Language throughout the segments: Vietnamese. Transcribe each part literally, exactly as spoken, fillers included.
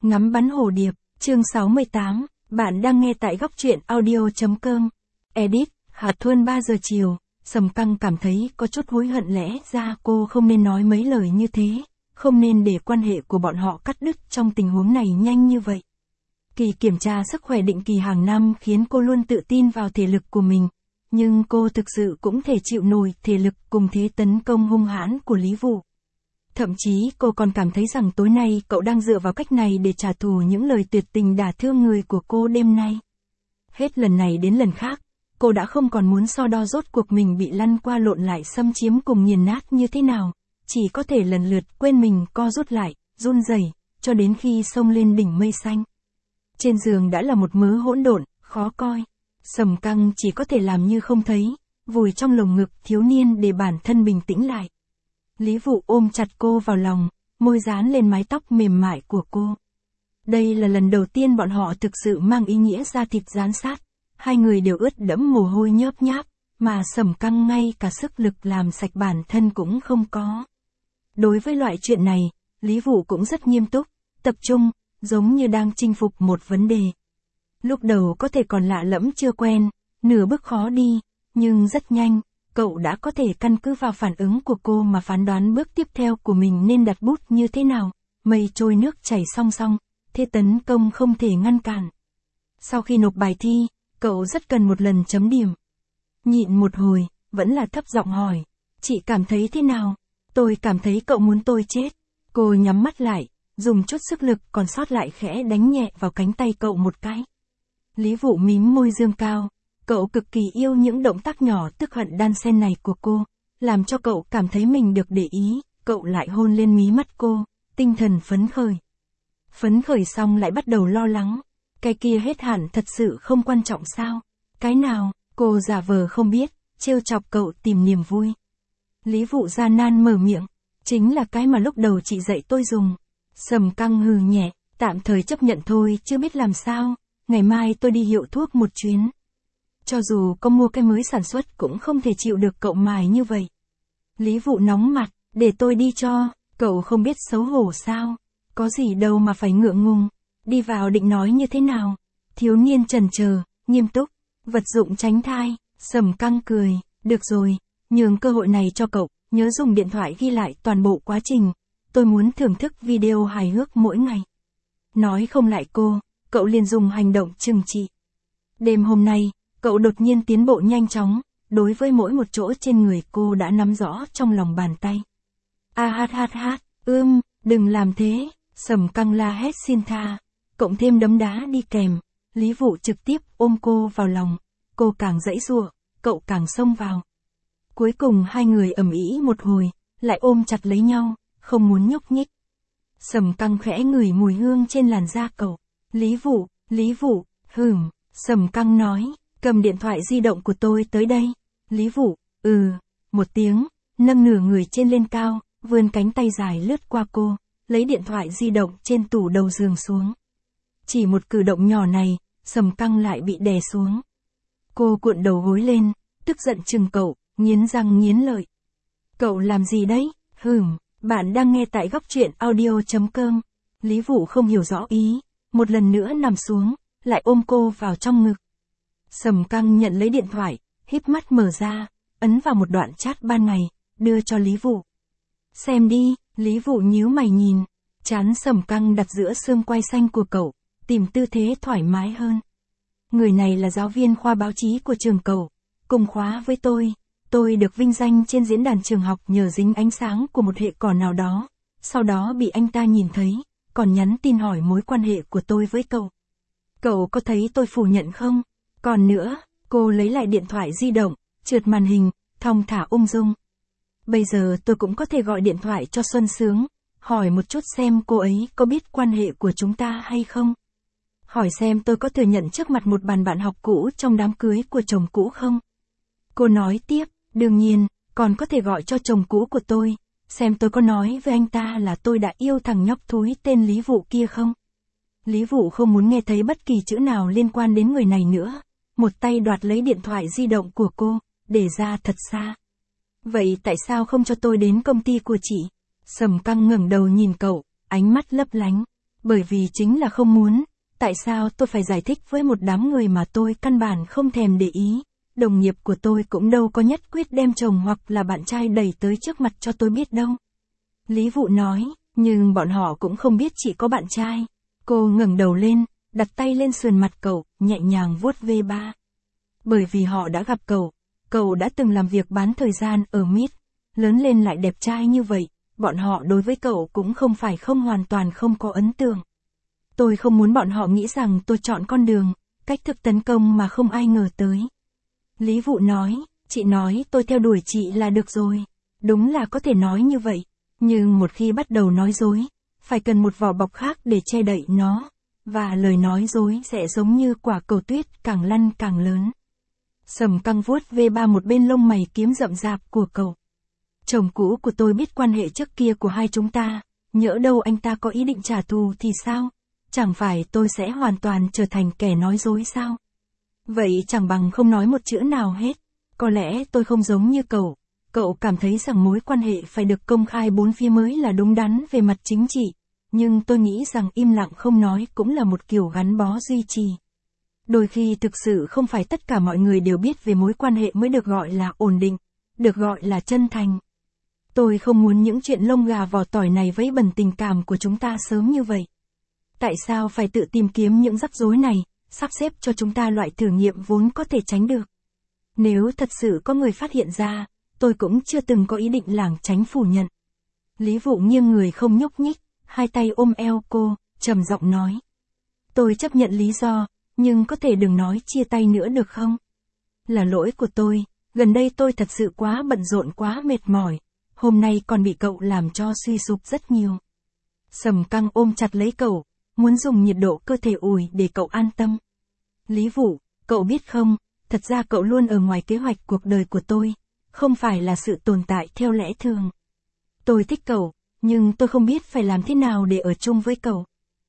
Ngắm bắn hồ điệp, chương sáu mươi tám, bạn đang nghe tại góc truyện audio.com. Edit, Hà Thuân ba giờ chiều, Sầm Căng cảm thấy có chút hối hận, lẽ ra cô không nên nói mấy lời như thế, không nên để quan hệ của bọn họ cắt đứt trong tình huống này nhanh như vậy. Kỳ kiểm tra sức khỏe định kỳ hàng năm khiến cô luôn tự tin vào thể lực của mình, nhưng cô thực sự cũng thể chịu nổi thể lực cùng thế tấn công hung hãn của Lý Vũ. Thậm chí cô còn cảm thấy rằng tối nay cậu đang dựa vào cách này để trả thù những lời tuyệt tình đả thương người của cô đêm nay. Hết lần này đến lần khác, cô đã không còn muốn so đo rốt cuộc mình bị lăn qua lộn lại xâm chiếm cùng nghiền nát như thế nào, chỉ có thể lần lượt quên mình co rút lại, run rẩy, cho đến khi xông lên đỉnh mây xanh. Trên giường đã là một mớ hỗn độn, khó coi. Sầm Căng chỉ có thể làm như không thấy, vùi trong lồng ngực thiếu niên để bản thân bình tĩnh lại. Lý Vũ ôm chặt cô vào lòng, môi dán lên mái tóc mềm mại của cô. Đây là lần đầu tiên bọn họ thực sự mang ý nghĩa da thịt dán sát, hai người đều ướt đẫm mồ hôi nhớp nháp, mà Sầm Căng ngay cả sức lực làm sạch bản thân cũng không có. Đối với loại chuyện này, Lý Vũ cũng rất nghiêm túc, tập trung, giống như đang chinh phục một vấn đề. Lúc đầu có thể còn lạ lẫm chưa quen, nửa bước khó đi, nhưng rất nhanh, cậu đã có thể căn cứ vào phản ứng của cô mà phán đoán bước tiếp theo của mình nên đặt bút như thế nào. Mây trôi nước chảy song song, thế tấn công không thể ngăn cản. Sau khi nộp bài thi, cậu rất cần một lần chấm điểm. Nhịn một hồi, vẫn là thấp giọng hỏi, chị cảm thấy thế nào? Tôi cảm thấy cậu muốn tôi chết. Cô nhắm mắt lại, dùng chút sức lực còn sót lại khẽ đánh nhẹ vào cánh tay cậu một cái. Lý Vũ mím môi dương cao, cậu cực kỳ yêu những động tác nhỏ tức hận đan xen này của cô, làm cho cậu cảm thấy mình được để ý, cậu lại hôn lên mí mắt cô, tinh thần phấn khởi. Phấn khởi xong lại bắt đầu lo lắng, cái kia hết hẳn thật sự không quan trọng sao? Cái nào? Cô giả vờ không biết, trêu chọc cậu tìm niềm vui. Lý Vũ gian nan mở miệng, chính là cái mà lúc đầu chị dạy tôi dùng. Sầm Căng hừ nhẹ, tạm thời chấp nhận thôi, chưa biết làm sao, ngày mai tôi đi hiệu thuốc một chuyến. Cho dù có mua cái mới sản xuất cũng không thể chịu được cậu mài như vậy. Lý Vũ nóng mặt, để tôi đi cho, cậu không biết xấu hổ sao, có gì đâu mà phải ngượng ngùng, đi vào định nói như thế nào. Thiếu niên chần chờ, nghiêm túc, vật dụng tránh thai. Sầm Căng cười, được rồi, nhường cơ hội này cho cậu, nhớ dùng điện thoại ghi lại toàn bộ quá trình, tôi muốn thưởng thức video hài hước mỗi ngày. Nói không lại cô, cậu liền dùng hành động trừng trị. Đêm hôm nay, cậu đột nhiên tiến bộ nhanh chóng, đối với mỗi một chỗ trên người cô đã nắm rõ trong lòng bàn tay. A hát hát hát, ưm, đừng làm thế, Sầm Căng la hét xin tha, cộng thêm đấm đá đi kèm, Lý Vũ trực tiếp ôm cô vào lòng, cô càng giãy giụa, cậu càng xông vào. Cuối cùng hai người ầm ĩ một hồi, lại ôm chặt lấy nhau, không muốn nhúc nhích. Sầm Căng khẽ ngửi mùi hương trên làn da cậu. Lý Vũ, Lý Vũ, hửm, Sầm Căng nói, cầm điện thoại di động của tôi tới đây. Lý Vũ, ừ, một tiếng, nâng nửa người trên lên cao, vươn cánh tay dài lướt qua cô, lấy điện thoại di động trên tủ đầu giường xuống. Chỉ một cử động nhỏ này, Sầm Căng lại bị đè xuống. Cô cuộn đầu gối lên, tức giận chừng cậu, nghiến răng nghiến lợi. Cậu làm gì đấy? Hửm, bạn đang nghe tại góc truyện audio.com. Lý Vũ không hiểu rõ ý, một lần nữa nằm xuống, lại ôm cô vào trong ngực. Sầm Căng nhận lấy điện thoại, híp mắt mở ra, ấn vào một đoạn chat ban ngày, đưa cho Lý Vũ. Xem đi, Lý Vũ nhíu mày nhìn, trán Sầm Căng đặt giữa xương quai xanh của cậu, tìm tư thế thoải mái hơn. Người này là giáo viên khoa báo chí của trường cậu, cùng khóa với tôi. Tôi được vinh danh trên diễn đàn trường học nhờ dính ánh sáng của một hệ cỏ nào đó, sau đó bị anh ta nhìn thấy, còn nhắn tin hỏi mối quan hệ của tôi với cậu. Cậu có thấy tôi phủ nhận không? Còn nữa, cô lấy lại điện thoại di động, trượt màn hình, thong thả ung dung. Bây giờ tôi cũng có thể gọi điện thoại cho Xuân Sướng, hỏi một chút xem cô ấy có biết quan hệ của chúng ta hay không? Hỏi xem tôi có thừa nhận trước mặt một bàn bạn học cũ trong đám cưới của chồng cũ không? Cô nói tiếp, đương nhiên, còn có thể gọi cho chồng cũ của tôi, xem tôi có nói với anh ta là tôi đã yêu thằng nhóc thúi tên Lý Vũ kia không? Lý Vũ không muốn nghe thấy bất kỳ chữ nào liên quan đến người này nữa, một tay đoạt lấy điện thoại di động của cô, để ra thật xa. Vậy tại sao không cho tôi đến công ty của chị? Sầm Căng ngẩng đầu nhìn cậu, ánh mắt lấp lánh. Bởi vì chính là không muốn, tại sao tôi phải giải thích với một đám người mà tôi căn bản không thèm để ý, đồng nghiệp của tôi cũng đâu có nhất quyết đem chồng hoặc là bạn trai đẩy tới trước mặt cho tôi biết đâu. Lý Vụ nói, nhưng bọn họ cũng không biết chị có bạn trai. Cô ngẩng đầu lên, đặt tay lên sườn mặt cậu, nhẹ nhàng vuốt ve ba. Bởi vì họ đã gặp cậu, cậu đã từng làm việc bán thời gian ở Mít, lớn lên lại đẹp trai như vậy, bọn họ đối với cậu cũng không phải không hoàn toàn không có ấn tượng. Tôi không muốn bọn họ nghĩ rằng tôi chọn con đường, cách thức tấn công mà không ai ngờ tới. Lý Vụ nói, chị nói tôi theo đuổi chị là được rồi. Đúng là có thể nói như vậy, nhưng một khi bắt đầu nói dối, phải cần một vỏ bọc khác để che đậy nó, và lời nói dối sẽ giống như quả cầu tuyết càng lăn càng lớn. Sầm Căng vuốt ve ba một bên lông mày kiếm rậm rạp của cậu. Chồng cũ của tôi biết quan hệ trước kia của hai chúng ta, nhỡ đâu anh ta có ý định trả thù thì sao? Chẳng phải tôi sẽ hoàn toàn trở thành kẻ nói dối sao? Vậy chẳng bằng không nói một chữ nào hết. Có lẽ tôi không giống như cậu. Cậu cảm thấy rằng mối quan hệ phải được công khai bốn phía mới là đúng đắn về mặt chính trị. Nhưng tôi nghĩ rằng im lặng không nói cũng là một kiểu gắn bó duy trì. Đôi khi thực sự không phải tất cả mọi người đều biết về mối quan hệ mới được gọi là ổn định, được gọi là chân thành. Tôi không muốn những chuyện lông gà vỏ tỏi này vấy bẩn tình cảm của chúng ta sớm như vậy. Tại sao phải tự tìm kiếm những rắc rối này, sắp xếp cho chúng ta loại thử nghiệm vốn có thể tránh được? Nếu thật sự có người phát hiện ra, tôi cũng chưa từng có ý định lảng tránh phủ nhận. Lý Vụ nghiêng người không nhúc nhích, hai tay ôm eo cô, trầm giọng nói. Tôi chấp nhận lý do, nhưng có thể đừng nói chia tay nữa được không? Là lỗi của tôi, gần đây tôi thật sự quá bận rộn quá mệt mỏi, hôm nay còn bị cậu làm cho suy sụp rất nhiều. Sầm Căng ôm chặt lấy cậu, muốn dùng nhiệt độ cơ thể ủi để cậu an tâm. Lý Vụ, cậu biết không, thật ra cậu luôn ở ngoài kế hoạch cuộc đời của tôi, không phải là sự tồn tại theo lẽ thường. Tôi thích cậu, nhưng tôi không biết phải làm thế nào để ở chung với cậu.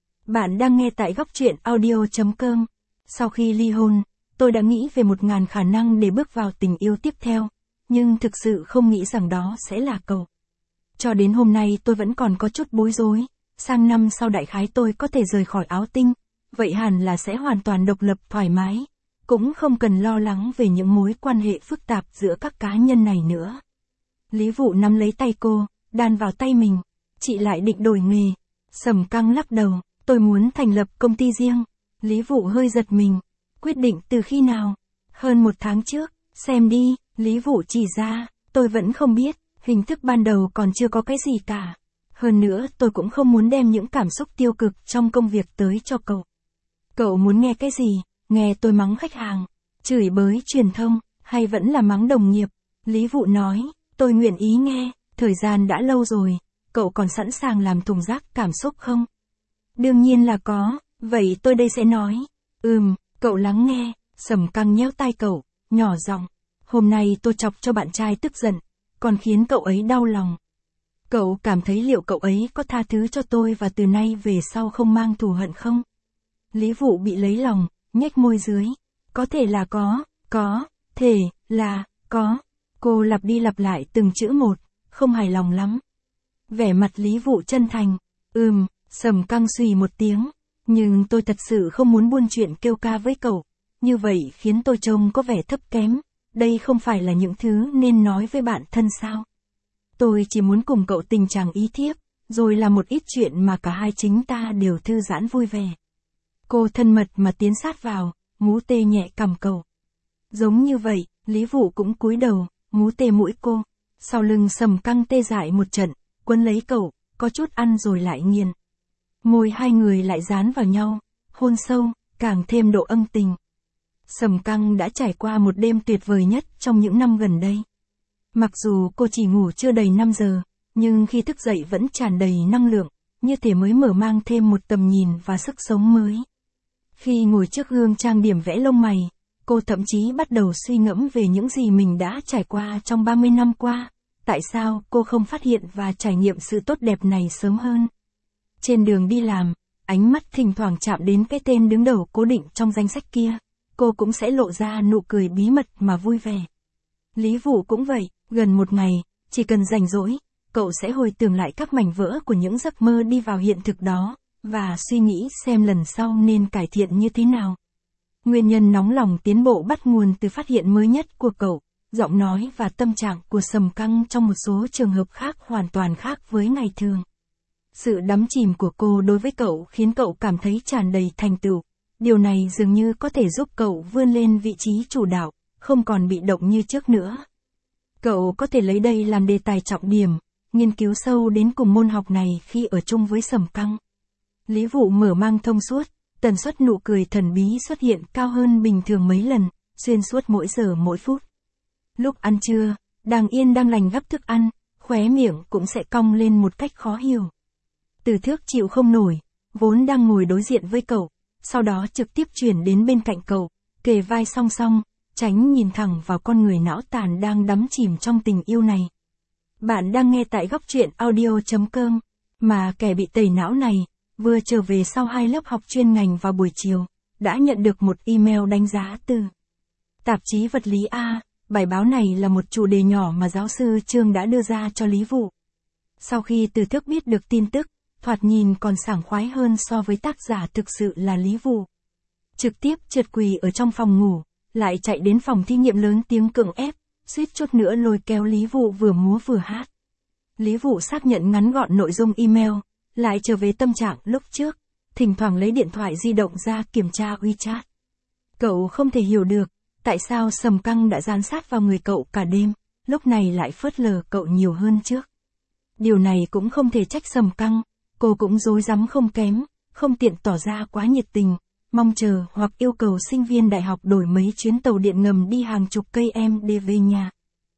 Bạn đang nghe tại góc truyện audio chấm com. Sau khi ly hôn, tôi đã nghĩ về một ngàn khả năng để bước vào tình yêu tiếp theo, nhưng thực sự không nghĩ rằng đó sẽ là cậu. Cho đến hôm nay tôi vẫn còn có chút bối rối, sang năm sau đại khái tôi có thể rời khỏi Áo Tinh, vậy hẳn là sẽ hoàn toàn độc lập thoải mái, cũng không cần lo lắng về những mối quan hệ phức tạp giữa các cá nhân này nữa. Lý Vụ nắm lấy tay cô, đan vào tay mình, chị lại định đổi nghề. Sầm Căng lắc đầu, tôi muốn thành lập công ty riêng. Lý Vụ hơi giật mình, quyết định từ khi nào? Hơn một tháng trước, xem đi, Lý Vụ chỉ ra, tôi vẫn không biết, hình thức ban đầu còn chưa có cái gì cả. Hơn nữa tôi cũng không muốn đem những cảm xúc tiêu cực trong công việc tới cho cậu. Cậu muốn nghe cái gì? Nghe tôi mắng khách hàng, chửi bới truyền thông, hay vẫn là mắng đồng nghiệp? Lý Vụ nói, tôi nguyện ý nghe, thời gian đã lâu rồi, cậu còn sẵn sàng làm thùng rác cảm xúc không? Đương nhiên là có, vậy tôi đây sẽ nói. Ừm, cậu lắng nghe. Sầm Căng nhéo tai cậu, nhỏ giọng, hôm nay tôi chọc cho bạn trai tức giận, còn khiến cậu ấy đau lòng. Cậu cảm thấy liệu cậu ấy có tha thứ cho tôi và từ nay về sau không mang thù hận không? Lý Vụ bị lấy lòng, nhếch môi dưới. Có thể là có, có, thể, là, có. Cô lặp đi lặp lại từng chữ một, không hài lòng lắm. Vẻ mặt Lý Vụ chân thành. Ừm, Sầm Căng xùy một tiếng. Nhưng tôi thật sự không muốn buôn chuyện kêu ca với cậu. Như vậy khiến tôi trông có vẻ thấp kém. Đây không phải là những thứ nên nói với bạn thân sao? Tôi chỉ muốn cùng cậu tình chàng ý thiếp, rồi là một ít chuyện mà cả hai chính ta đều thư giãn vui vẻ. Cô thân mật mà tiến sát vào, mú tê nhẹ cằm cậu. Giống như vậy, Lý Vụ cũng cúi đầu, mú tê mũi cô. Sau lưng Sầm Căng tê dại một trận, quấn lấy cậu, có chút ăn rồi lại nghiền. Môi hai người lại dán vào nhau, hôn sâu, càng thêm độ âm tình. Sầm Căng đã trải qua một đêm tuyệt vời nhất trong những năm gần đây. Mặc dù cô chỉ ngủ chưa đầy năm giờ, nhưng khi thức dậy vẫn tràn đầy năng lượng, như thể mới mở mang thêm một tầm nhìn và sức sống mới. Khi ngồi trước gương trang điểm vẽ lông mày, cô thậm chí bắt đầu suy ngẫm về những gì mình đã trải qua trong ba mươi năm qua. Tại sao cô không phát hiện và trải nghiệm sự tốt đẹp này sớm hơn? Trên đường đi làm, ánh mắt thỉnh thoảng chạm đến cái tên đứng đầu cố định trong danh sách kia, cô cũng sẽ lộ ra nụ cười bí mật mà vui vẻ. Lý Vụ cũng vậy, gần một ngày, chỉ cần rảnh rỗi, cậu sẽ hồi tưởng lại các mảnh vỡ của những giấc mơ đi vào hiện thực đó, và suy nghĩ xem lần sau nên cải thiện như thế nào. Nguyên nhân nóng lòng tiến bộ bắt nguồn từ phát hiện mới nhất của cậu, giọng nói và tâm trạng của Sầm Căng trong một số trường hợp khác hoàn toàn khác với ngày thường. Sự đắm chìm của cô đối với cậu khiến cậu cảm thấy tràn đầy thành tựu. Điều này dường như có thể giúp cậu vươn lên vị trí chủ đạo, không còn bị động như trước nữa. Cậu có thể lấy đây làm đề tài trọng điểm, nghiên cứu sâu đến cùng môn học này khi ở chung với Sầm Căng. Lý Vụ mở mang thông suốt, tần suất nụ cười thần bí xuất hiện cao hơn bình thường mấy lần, xuyên suốt mỗi giờ mỗi phút. Lúc ăn trưa, đang yên đang lành gắp thức ăn, khóe miệng cũng sẽ cong lên một cách khó hiểu. Từ Thước chịu không nổi, vốn đang ngồi đối diện với cậu, sau đó trực tiếp chuyển đến bên cạnh cậu, kề vai song song, tránh nhìn thẳng vào con người não tàn đang đắm chìm trong tình yêu này. Bạn đang nghe tại góc truyện audio chấm com, mà kẻ bị tẩy não này, vừa trở về sau hai lớp học chuyên ngành vào buổi chiều, đã nhận được một email đánh giá từ tạp chí Vật lý A. Bài báo này là một chủ đề nhỏ mà giáo sư Trương đã đưa ra cho Lý Vụ. Sau khi Từ Thước biết được tin tức, thoạt nhìn còn sảng khoái hơn so với tác giả thực sự là Lý Vụ. Trực tiếp trượt quỳ ở trong phòng ngủ, lại chạy đến phòng thí nghiệm lớn tiếng cưỡng ép, suýt chút nữa lôi kéo Lý Vụ vừa múa vừa hát. Lý Vụ xác nhận ngắn gọn nội dung email, lại trở về tâm trạng lúc trước, thỉnh thoảng lấy điện thoại di động ra kiểm tra WeChat. Cậu không thể hiểu được, tại sao Sầm Căng đã dán sát vào người cậu cả đêm, lúc này lại phớt lờ cậu nhiều hơn trước. Điều này cũng không thể trách Sầm Căng, cô cũng rối rắm không kém, không tiện tỏ ra quá nhiệt tình, mong chờ hoặc yêu cầu sinh viên đại học đổi mấy chuyến tàu điện ngầm đi hàng chục cây em để về nhà.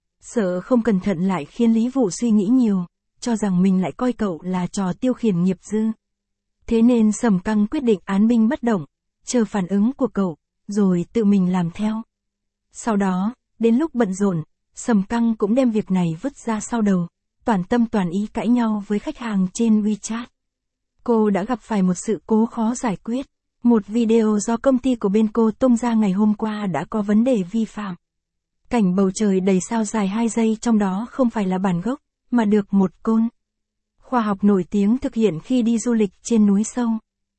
Sợ không cẩn thận lại khiến Lý Vụ suy nghĩ nhiều, cho rằng mình lại coi cậu là trò tiêu khiển nghiệp dư. Thế nên Sầm Căng quyết định án binh bất động, chờ phản ứng của cậu, rồi tự mình làm theo. Sau đó, đến lúc bận rộn, Sầm Căng cũng đem việc này vứt ra sau đầu, toàn tâm toàn ý cãi nhau với khách hàng trên WeChat. Cô đã gặp phải một sự cố khó giải quyết. Một video do công ty của bên cô tung ra ngày hôm qua đã có vấn đề vi phạm. Cảnh bầu trời đầy sao dài hai giây trong đó không phải là bản gốc, mà được một côn khoa học nổi tiếng thực hiện khi đi du lịch trên núi sâu.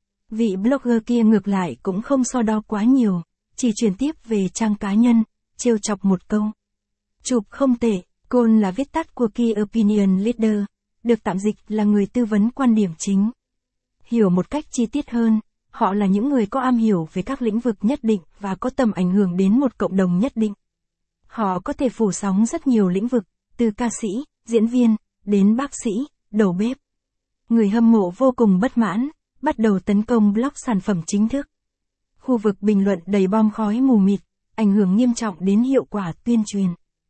Vị blogger kia ngược lại cũng không so đo quá nhiều, chỉ chuyển tiếp về trang cá nhân, trêu chọc một câu. Chụp không tệ, côn là viết tắt của Key Opinion Leader, được tạm dịch là người tư vấn quan điểm chính. Hiểu một cách chi tiết hơn, họ là những người có am hiểu về các lĩnh vực nhất định và có tầm ảnh hưởng đến một cộng đồng nhất định. Họ có thể phủ sóng rất nhiều lĩnh vực, từ ca sĩ, diễn viên, đến bác sĩ, đầu bếp. Người hâm mộ vô cùng bất mãn, bắt đầu tấn công blog sản phẩm chính thức. Khu vực bình luận đầy bom khói mù mịt, ảnh hưởng nghiêm trọng đến hiệu quả tuyên truyền.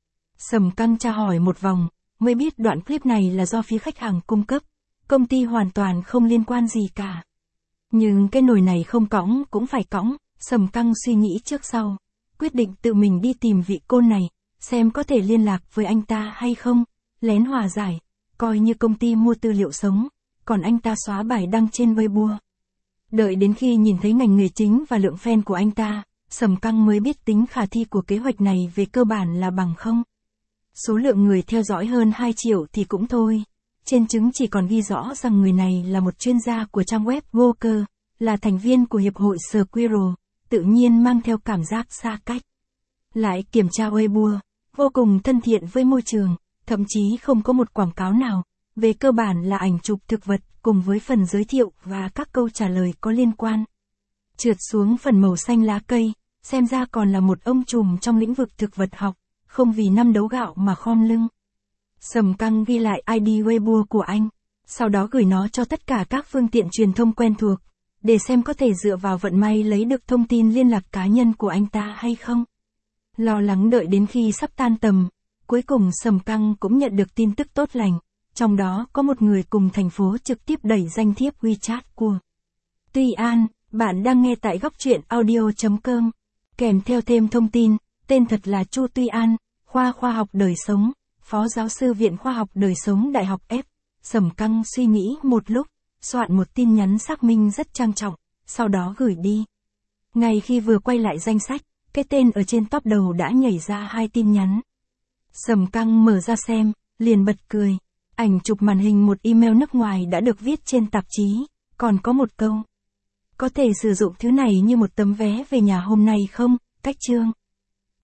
Sầm Căng tra hỏi một vòng, mới biết đoạn clip này là do phía khách hàng cung cấp, công ty hoàn toàn không liên quan gì cả. Nhưng cái nồi này không cõng cũng phải cõng, Sầm Căng suy nghĩ trước sau, quyết định tự mình đi tìm vị côn này, xem có thể liên lạc với anh ta hay không, lén hòa giải, coi như công ty mua tư liệu sống, còn anh ta xóa bài đăng trên Weibo. Đợi đến khi nhìn thấy ngành nghề chính và lượng fan của anh ta, Sầm Căng mới biết tính khả thi của kế hoạch này về cơ bản là bằng không. Số lượng người theo dõi hơn hai triệu thì cũng thôi. Trên chứng chỉ còn ghi rõ rằng người này là một chuyên gia của trang web Gawker, là thành viên của hiệp hội Squirrel, tự nhiên mang theo cảm giác xa cách. Lại kiểm tra Weibo, vô cùng thân thiện với môi trường, thậm chí không có một quảng cáo nào, về cơ bản là ảnh chụp thực vật cùng với phần giới thiệu và các câu trả lời có liên quan. Trượt xuống phần màu xanh lá cây, xem ra còn là một ông trùm trong lĩnh vực thực vật học, không vì năm đấu gạo mà khom lưng. Sầm Căng ghi lại i đê Weibo của anh, sau đó gửi nó cho tất cả các phương tiện truyền thông quen thuộc, để xem có thể dựa vào vận may lấy được thông tin liên lạc cá nhân của anh ta hay không. Lo lắng đợi đến khi sắp tan tầm, cuối cùng Sầm Căng cũng nhận được tin tức tốt lành, trong đó có một người cùng thành phố trực tiếp đẩy danh thiếp WeChat của Tuy An. Bạn đang nghe tại góc truyện audio chấm com, kèm theo thêm thông tin, tên thật là Chu Tuy An, khoa khoa học đời sống, phó giáo sư Viện Khoa học Đời sống Đại học F. Sầm Căng suy nghĩ một lúc, soạn một tin nhắn xác minh rất trang trọng, sau đó gửi đi. Ngay khi vừa quay lại danh sách, cái tên ở trên top đầu đã nhảy ra hai tin nhắn. Sầm Căng mở ra xem, liền bật cười. Ảnh chụp màn hình một email nước ngoài đã được viết trên tạp chí, Còn có một câu. Có thể sử dụng thứ này như một tấm vé về nhà hôm nay không? Cách chương.